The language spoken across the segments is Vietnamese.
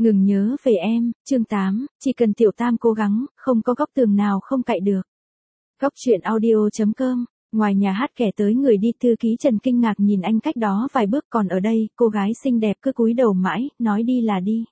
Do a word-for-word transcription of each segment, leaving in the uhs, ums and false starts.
Ngừng nhớ về em, chương tám, chỉ cần Tiểu Tam cố gắng, không có góc tường nào không cạy được. Góc truyện audio chấm com. Ngoài nhà hát kẻ tới người đi, thư ký Trần kinh ngạc nhìn anh cách đó vài bước, còn ở đây, cô gái xinh đẹp cứ cúi đầu mãi, nói đi là đi.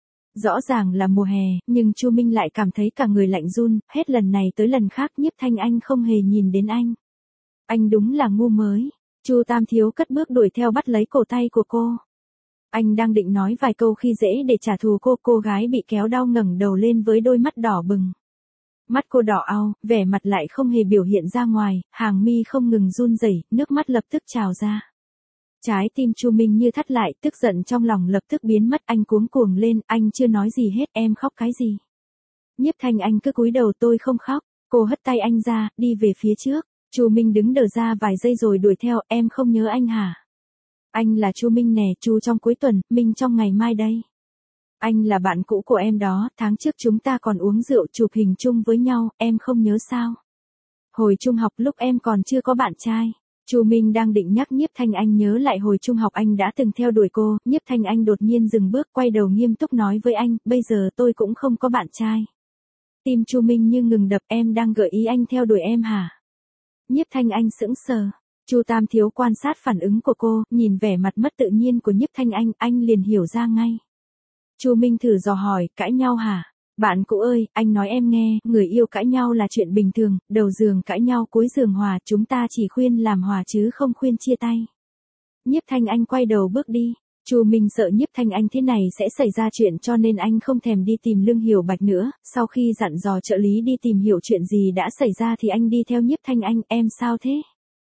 Rõ ràng là mùa hè, nhưng Chu Minh lại cảm thấy cả người lạnh run, hết lần này tới lần khác Nhiếp Thanh Anh không hề nhìn đến anh. Anh đúng là ngu mới. Chu Tam Thiếu cất bước đuổi theo bắt lấy cổ tay của cô. Anh đang định nói vài câu khi dễ để trả thù cô, cô gái bị kéo đau ngẩng đầu lên với đôi mắt đỏ bừng. Mắt cô đỏ au, vẻ mặt lại không hề biểu hiện ra ngoài, hàng mi không ngừng run rẩy, nước mắt lập tức trào ra. Trái tim Chu Minh như thắt lại, tức giận trong lòng lập tức biến mất, anh cuống cuồng lên, anh chưa nói gì hết, em khóc cái gì? Nhiếp Thanh Anh cứ cúi đầu, tôi không khóc. Cô hất tay anh ra, đi về phía trước. Chu Minh đứng đờ ra vài giây rồi đuổi theo, em không nhớ anh hả? Anh là Chu Minh nè, Chu trong cuối tuần, Minh trong ngày mai đây. Anh là bạn cũ của em đó, tháng trước chúng ta còn uống rượu chụp hình chung với nhau, em không nhớ sao? Hồi trung học lúc em còn chưa có bạn trai. Chu Minh đang định nhắc Nhiếp Thanh Anh nhớ lại hồi trung học anh đã từng theo đuổi cô, Nhiếp Thanh Anh đột nhiên dừng bước, quay đầu nghiêm túc nói với anh, bây giờ tôi cũng không có bạn trai. Tim Chu Minh như ngừng đập, em đang gợi ý anh theo đuổi em hả? Nhiếp Thanh Anh sững sờ. Chu Tam Thiếu quan sát phản ứng của cô, nhìn vẻ mặt mất tự nhiên của Nhiếp Thanh Anh, anh liền hiểu ra ngay. Chu Minh thử dò hỏi, cãi nhau hả? Bạn cũ ơi, anh nói em nghe, người yêu cãi nhau là chuyện bình thường, đầu giường cãi nhau cuối giường hòa, chúng ta chỉ khuyên làm hòa chứ không khuyên chia tay. Nhiếp Thanh Anh quay đầu bước đi. Chu Minh sợ Nhiếp Thanh Anh thế này sẽ xảy ra chuyện cho nên anh không thèm đi tìm Lương Hiểu Bạch nữa, sau khi dặn dò trợ lý đi tìm hiểu chuyện gì đã xảy ra thì anh đi theo Nhiếp Thanh Anh, em sao thế?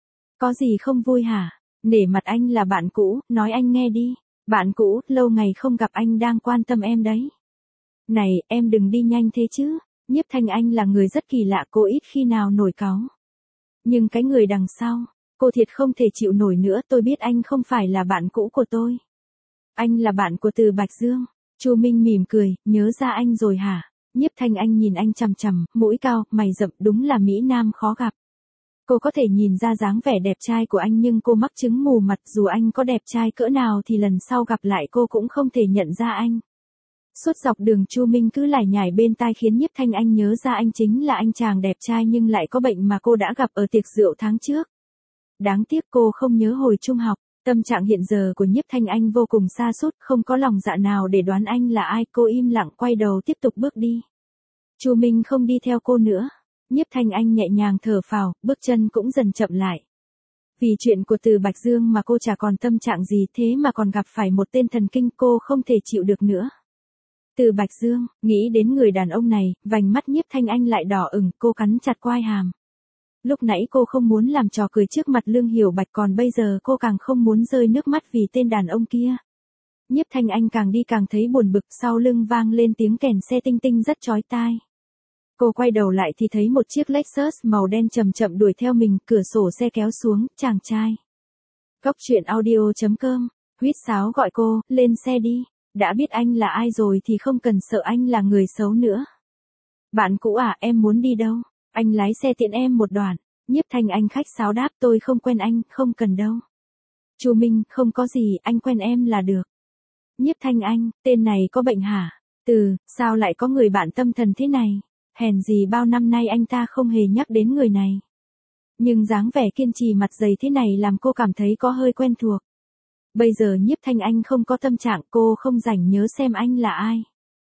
Có gì không vui hả? Nể mặt anh là bạn cũ, nói anh nghe đi. Bạn cũ, lâu ngày không gặp anh đang quan tâm em đấy. Này, em đừng đi nhanh thế chứ. Nhiếp Thanh Anh là người rất kỳ lạ, cô ít khi nào nổi cáu. Nhưng cái người đằng sau, cô thiệt không thể chịu nổi nữa, tôi biết anh không phải là bạn cũ của tôi. Anh là bạn của Từ Bạch Dương. Chu Minh mỉm cười, nhớ ra anh rồi hả? Nhiếp Thanh Anh nhìn anh chằm chằm, mũi cao, mày rậm, đúng là mỹ nam khó gặp. Cô có thể nhìn ra dáng vẻ đẹp trai của anh nhưng cô mắc chứng mù mặt, dù anh có đẹp trai cỡ nào thì lần sau gặp lại cô cũng không thể nhận ra anh. Suốt dọc đường Chu Minh cứ lải nhải bên tai khiến Nhiếp Thanh Anh nhớ ra anh chính là anh chàng đẹp trai nhưng lại có bệnh mà cô đã gặp ở tiệc rượu tháng trước. Đáng tiếc cô không nhớ hồi trung học, tâm trạng hiện giờ của Nhiếp Thanh Anh vô cùng sa sút, không có lòng dạ nào để đoán anh là ai, cô im lặng quay đầu tiếp tục bước đi. Chu Minh không đi theo cô nữa. Nhiếp Thanh Anh nhẹ nhàng thở phào, bước chân cũng dần chậm lại. Vì chuyện của Từ Bạch Dương mà cô chả còn tâm trạng gì, thế mà còn gặp phải một tên thần kinh, cô không thể chịu được nữa. Từ Bạch Dương, nghĩ đến người đàn ông này, vành mắt Nhiếp Thanh Anh lại đỏ ửng, cô cắn chặt quai hàm. Lúc nãy cô không muốn làm trò cười trước mặt Lương Hiểu Bạch, còn bây giờ cô càng không muốn rơi nước mắt vì tên đàn ông kia. Nhiếp Thanh Anh càng đi càng thấy buồn bực, sau lưng vang lên tiếng kèn xe tinh tinh rất chói tai. Cô quay đầu lại thì thấy một chiếc Lexus màu đen chậm chậm đuổi theo mình, cửa sổ xe kéo xuống, chàng trai. Góc truyện audio chấm com, huýt sáo gọi cô, lên xe đi, đã biết anh là ai rồi thì không cần sợ anh là người xấu nữa. Bạn cũ à, em muốn đi đâu? Anh lái xe tiện em một đoạn. Nhiếp Thanh Anh khách sáo đáp, tôi không quen anh, không cần đâu. Chu Minh, không có gì, anh quen em là được. Nhiếp Thanh Anh, tên này có bệnh hả? Từ, sao lại có người bạn tâm thần thế này? Hèn gì bao năm nay anh ta không hề nhắc đến người này. Nhưng dáng vẻ kiên trì mặt dày thế này làm cô cảm thấy có hơi quen thuộc. Bây giờ Nhiếp Thanh Anh không có tâm trạng, cô không rảnh nhớ xem anh là ai.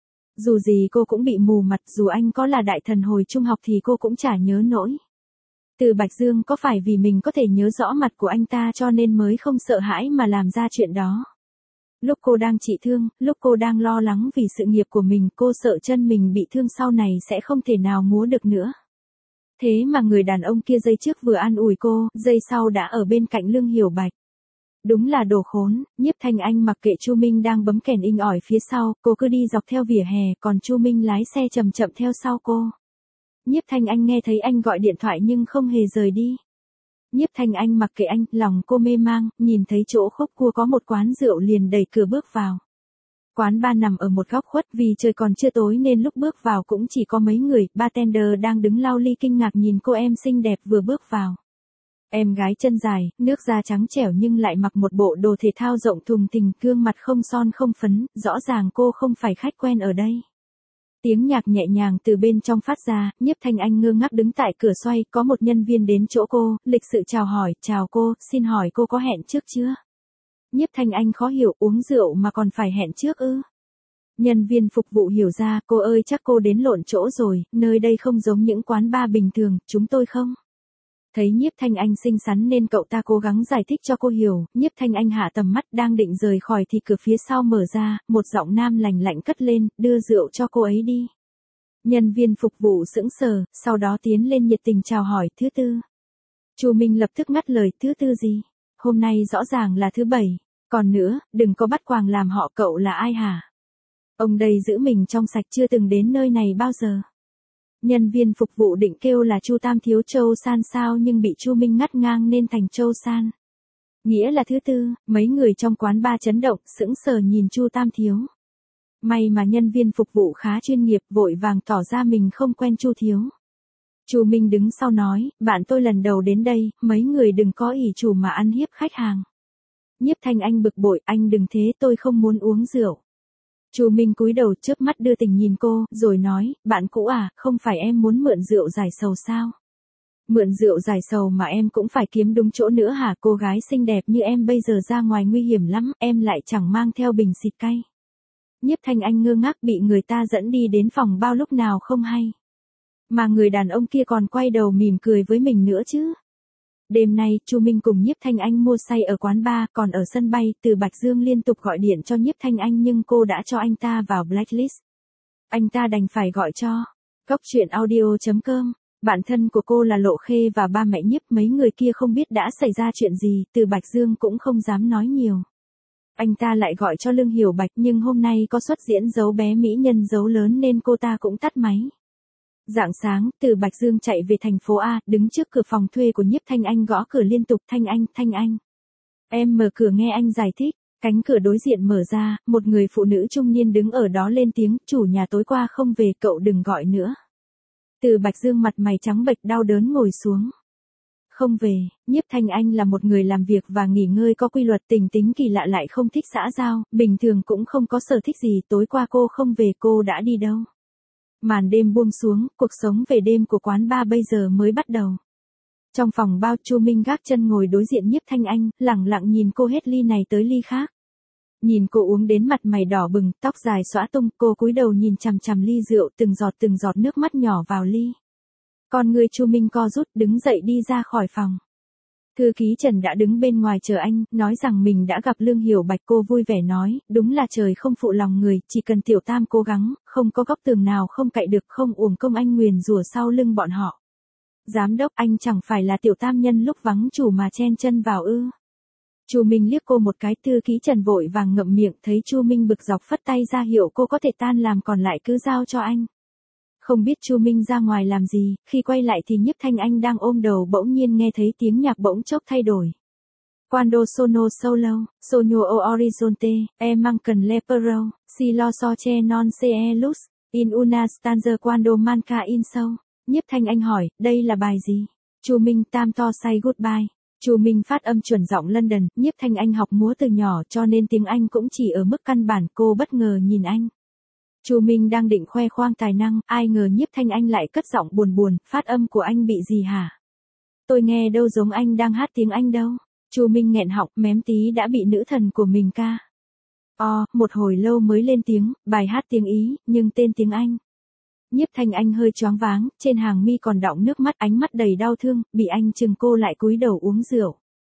Dù gì cô cũng bị mù mặt, dù anh có là đại thần hồi trung học thì cô cũng chả nhớ nổi. Từ Bạch Dương có phải vì mình có thể nhớ rõ mặt của anh ta cho nên mới không sợ hãi mà làm ra chuyện đó. Lúc cô đang trị thương, lúc cô đang lo lắng vì sự nghiệp của mình, cô sợ chân mình bị thương sau này sẽ không thể nào múa được nữa. Thế mà người đàn ông kia giây trước vừa an ủi cô, giây sau đã ở bên cạnh Lương Hiểu Bạch. Đúng là đồ khốn. Nhiếp Thanh Anh mặc kệ Chu Minh đang bấm kèn inh ỏi phía sau, cô cứ đi dọc theo vỉa hè, còn Chu Minh lái xe chậm chậm theo sau cô. Nhiếp Thanh Anh nghe thấy anh gọi điện thoại nhưng không hề rời đi. Nhiếp Thanh Anh mặc kệ anh, lòng cô mê mang, nhìn thấy chỗ khúc cua có một quán rượu liền đẩy cửa bước vào. Quán bar nằm ở một góc khuất, vì trời còn chưa tối nên lúc bước vào cũng chỉ có mấy người, bartender đang đứng lau ly kinh ngạc nhìn cô em xinh đẹp vừa bước vào. Em gái chân dài, nước da trắng trẻo nhưng lại mặc một bộ đồ thể thao rộng thùng thình, gương mặt không son không phấn, rõ ràng cô không phải khách quen ở đây. Tiếng nhạc nhẹ nhàng từ bên trong phát ra, Nhiếp Thanh Anh ngơ ngác đứng tại cửa xoay, có một nhân viên đến chỗ cô, lịch sự chào hỏi, chào cô, xin hỏi cô có hẹn trước chưa? Nhiếp Thanh Anh khó hiểu, uống rượu mà còn phải hẹn trước ư? Nhân viên phục vụ hiểu ra, cô ơi chắc cô đến lộn chỗ rồi, nơi đây không giống những quán bar bình thường, chúng tôi không. Thấy Nhiếp Thanh Anh xinh xắn nên cậu ta cố gắng giải thích cho cô hiểu, Nhiếp Thanh Anh hạ tầm mắt đang định rời khỏi thì cửa phía sau mở ra, một giọng nam lành lạnh cất lên, đưa rượu cho cô ấy đi. Nhân viên phục vụ sững sờ, sau đó tiến lên nhiệt tình chào hỏi, thứ tư. Chu Minh lập tức ngắt lời, thứ tư gì? Hôm nay rõ ràng là thứ bảy, còn nữa, đừng có bắt quàng làm họ, cậu là ai hả? Ông đây giữ mình trong sạch, chưa từng đến nơi này bao giờ. Nhân viên phục vụ định kêu là Chu Tam Thiếu Châu San sao nhưng bị Chu Minh ngắt ngang nên thành Châu San. Nghĩa là thứ tư, mấy người trong quán bar chấn động, sững sờ nhìn Chu Tam Thiếu. May mà nhân viên phục vụ khá chuyên nghiệp, vội vàng tỏ ra mình không quen Chu Thiếu. Chu Minh đứng sau nói, bạn tôi lần đầu đến đây, mấy người đừng có ỷ chủ mà ăn hiếp khách hàng. Nhiếp Thanh Anh bực bội, anh đừng thế, tôi không muốn uống rượu. Chu Minh cúi đầu chớp mắt đưa tình nhìn cô, rồi nói, bạn cũ à, không phải em muốn mượn rượu giải sầu sao? Mượn rượu giải sầu mà em cũng phải kiếm đúng chỗ nữa hả? Cô gái xinh đẹp như em bây giờ ra ngoài nguy hiểm lắm, em lại chẳng mang theo bình xịt cay. Nhiếp Thanh Anh ngơ ngác bị người ta dẫn đi đến phòng bao lúc nào không hay. Mà người đàn ông kia còn quay đầu mỉm cười với mình nữa chứ. Đêm nay, Chu Minh cùng Nhiếp Thanh Anh mua say ở quán bar, còn ở sân bay, từ Bạch Dương liên tục gọi điện cho Nhiếp Thanh Anh nhưng cô đã cho anh ta vào blacklist. Anh ta đành phải gọi cho Cốc Truyện Audio chấm com. Bạn thân của cô là Lộ Khê và ba mẹ Nhiếp, mấy người kia không biết đã xảy ra chuyện gì, từ Bạch Dương cũng không dám nói nhiều. Anh ta lại gọi cho Lương Hiểu Bạch nhưng hôm nay có xuất diễn dấu bé mỹ nhân dấu lớn nên cô ta cũng tắt máy. Rạng sáng, từ Bạch Dương chạy về thành phố A, đứng trước cửa phòng thuê của Nhiếp Thanh Anh gõ cửa liên tục, Thanh Anh, Thanh Anh. Em mở cửa nghe anh giải thích. Cánh cửa đối diện mở ra, một người phụ nữ trung niên đứng ở đó lên tiếng, chủ nhà tối qua không về, cậu đừng gọi nữa. Từ Bạch Dương mặt mày trắng bệch đau đớn ngồi xuống. Không về, Nhiếp Thanh Anh là một người làm việc và nghỉ ngơi có quy luật, tình tính kỳ lạ lại không thích xã giao, bình thường cũng không có sở thích gì, tối qua cô không về, cô đã đi đâu? Màn đêm buông xuống, cuộc sống về đêm của quán bar bây giờ mới bắt đầu. Trong phòng bao, Chu Minh gác chân ngồi đối diện Nhiếp Thanh Anh, lẳng lặng nhìn cô hết ly này tới ly khác. Nhìn cô uống đến mặt mày đỏ bừng, tóc dài xõa tung, cô cúi đầu nhìn chằm chằm ly rượu, từng giọt từng giọt nước mắt nhỏ vào ly. Con người Chu Minh co rút, đứng dậy đi ra khỏi phòng. Thư ký Trần đã đứng bên ngoài chờ anh, nói rằng mình đã gặp Lương Hiểu Bạch. Cô vui vẻ nói, đúng là trời không phụ lòng người, chỉ cần Tiểu Tam cố gắng, không có góc tường nào không cậy được, không uổng công anh nguyền rủa sau lưng bọn họ. Giám đốc, anh chẳng phải là Tiểu Tam nhân lúc vắng chủ mà chen chân vào ư? Chu Minh liếc cô một cái, thư ký Trần vội vàng ngậm miệng, thấy Chu Minh bực dọc phất tay ra hiệu cô có thể tan làm, còn lại cứ giao cho anh. Không biết Chu Minh ra ngoài làm gì, khi quay lại thì Nhiếp Thanh Anh đang ôm đầu bỗng nhiên nghe thấy tiếng nhạc bỗng chốc thay đổi. Quando sono solo, sogno o orizzonte, e mancan le parole, si lo so che non se e luz, in una stanza quando manca in sâu. Nhiếp Thanh Anh hỏi, đây là bài gì? Chu Minh tam to say goodbye. Chu Minh phát âm chuẩn giọng London, Nhiếp Thanh Anh học múa từ nhỏ cho nên tiếng Anh cũng chỉ ở mức căn bản, cô bất ngờ nhìn anh. Chu Minh đang định khoe khoang tài năng, ai ngờ Nhiếp Thanh Anh lại cất giọng buồn buồn, phát âm của anh bị gì hả? Tôi nghe đâu giống anh đang hát tiếng Anh đâu. Chu Minh nghẹn họng, mém tí đã bị nữ thần của mình ca. O, một hồi lâu mới lên tiếng, bài hát tiếng Ý, nhưng tên tiếng Anh. Nhiếp Thanh Anh hơi choáng váng, trên hàng mi còn đọng nước mắt, ánh mắt đầy đau thương, bị anh chừng cô lại cúi đầu uống rượu.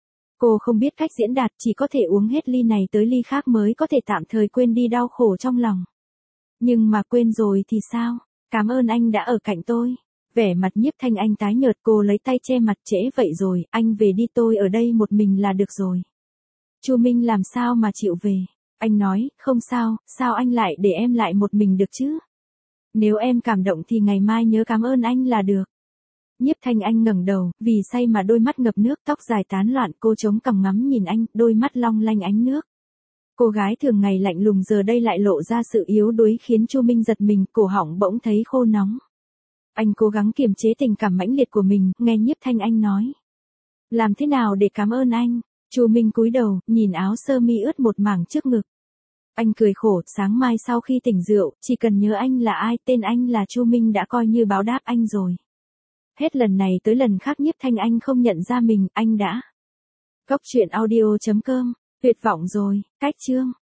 Cô không biết cách diễn đạt, chỉ có thể uống hết ly này tới ly khác mới có thể tạm thời quên đi đau khổ trong lòng. Nhưng mà quên rồi thì sao? Cảm ơn anh đã ở cạnh tôi. Vẻ mặt Nhiếp Thanh Anh tái nhợt, cô lấy tay che mặt, trễ vậy rồi, anh về đi, tôi ở đây một mình là được rồi. Chu Minh làm sao mà chịu về? Anh nói, không sao, sao anh lại để em lại một mình được chứ? Nếu em cảm động thì ngày mai nhớ cảm ơn anh là được. Nhiếp Thanh Anh ngẩng đầu, vì say mà đôi mắt ngập nước, tóc dài tán loạn, cô chống cằm ngắm nhìn anh, đôi mắt long lanh ánh nước. Cô gái thường ngày lạnh lùng giờ đây lại lộ ra sự yếu đuối khiến Chu Minh giật mình, cổ họng bỗng thấy khô nóng. Anh cố gắng kiềm chế tình cảm mãnh liệt của mình, nghe Nhiếp Thanh Anh nói. Làm thế nào để cảm ơn anh? Chu Minh cúi đầu, nhìn áo sơ mi ướt một mảng trước ngực. Anh cười khổ, sáng mai sau khi tỉnh rượu, chỉ cần nhớ anh là ai, tên anh là Chu Minh đã coi như báo đáp anh rồi. Hết lần này tới lần khác Nhiếp Thanh Anh không nhận ra mình, anh đã. Cốc truyện audio chấm com, tuyệt vọng rồi, cách chương.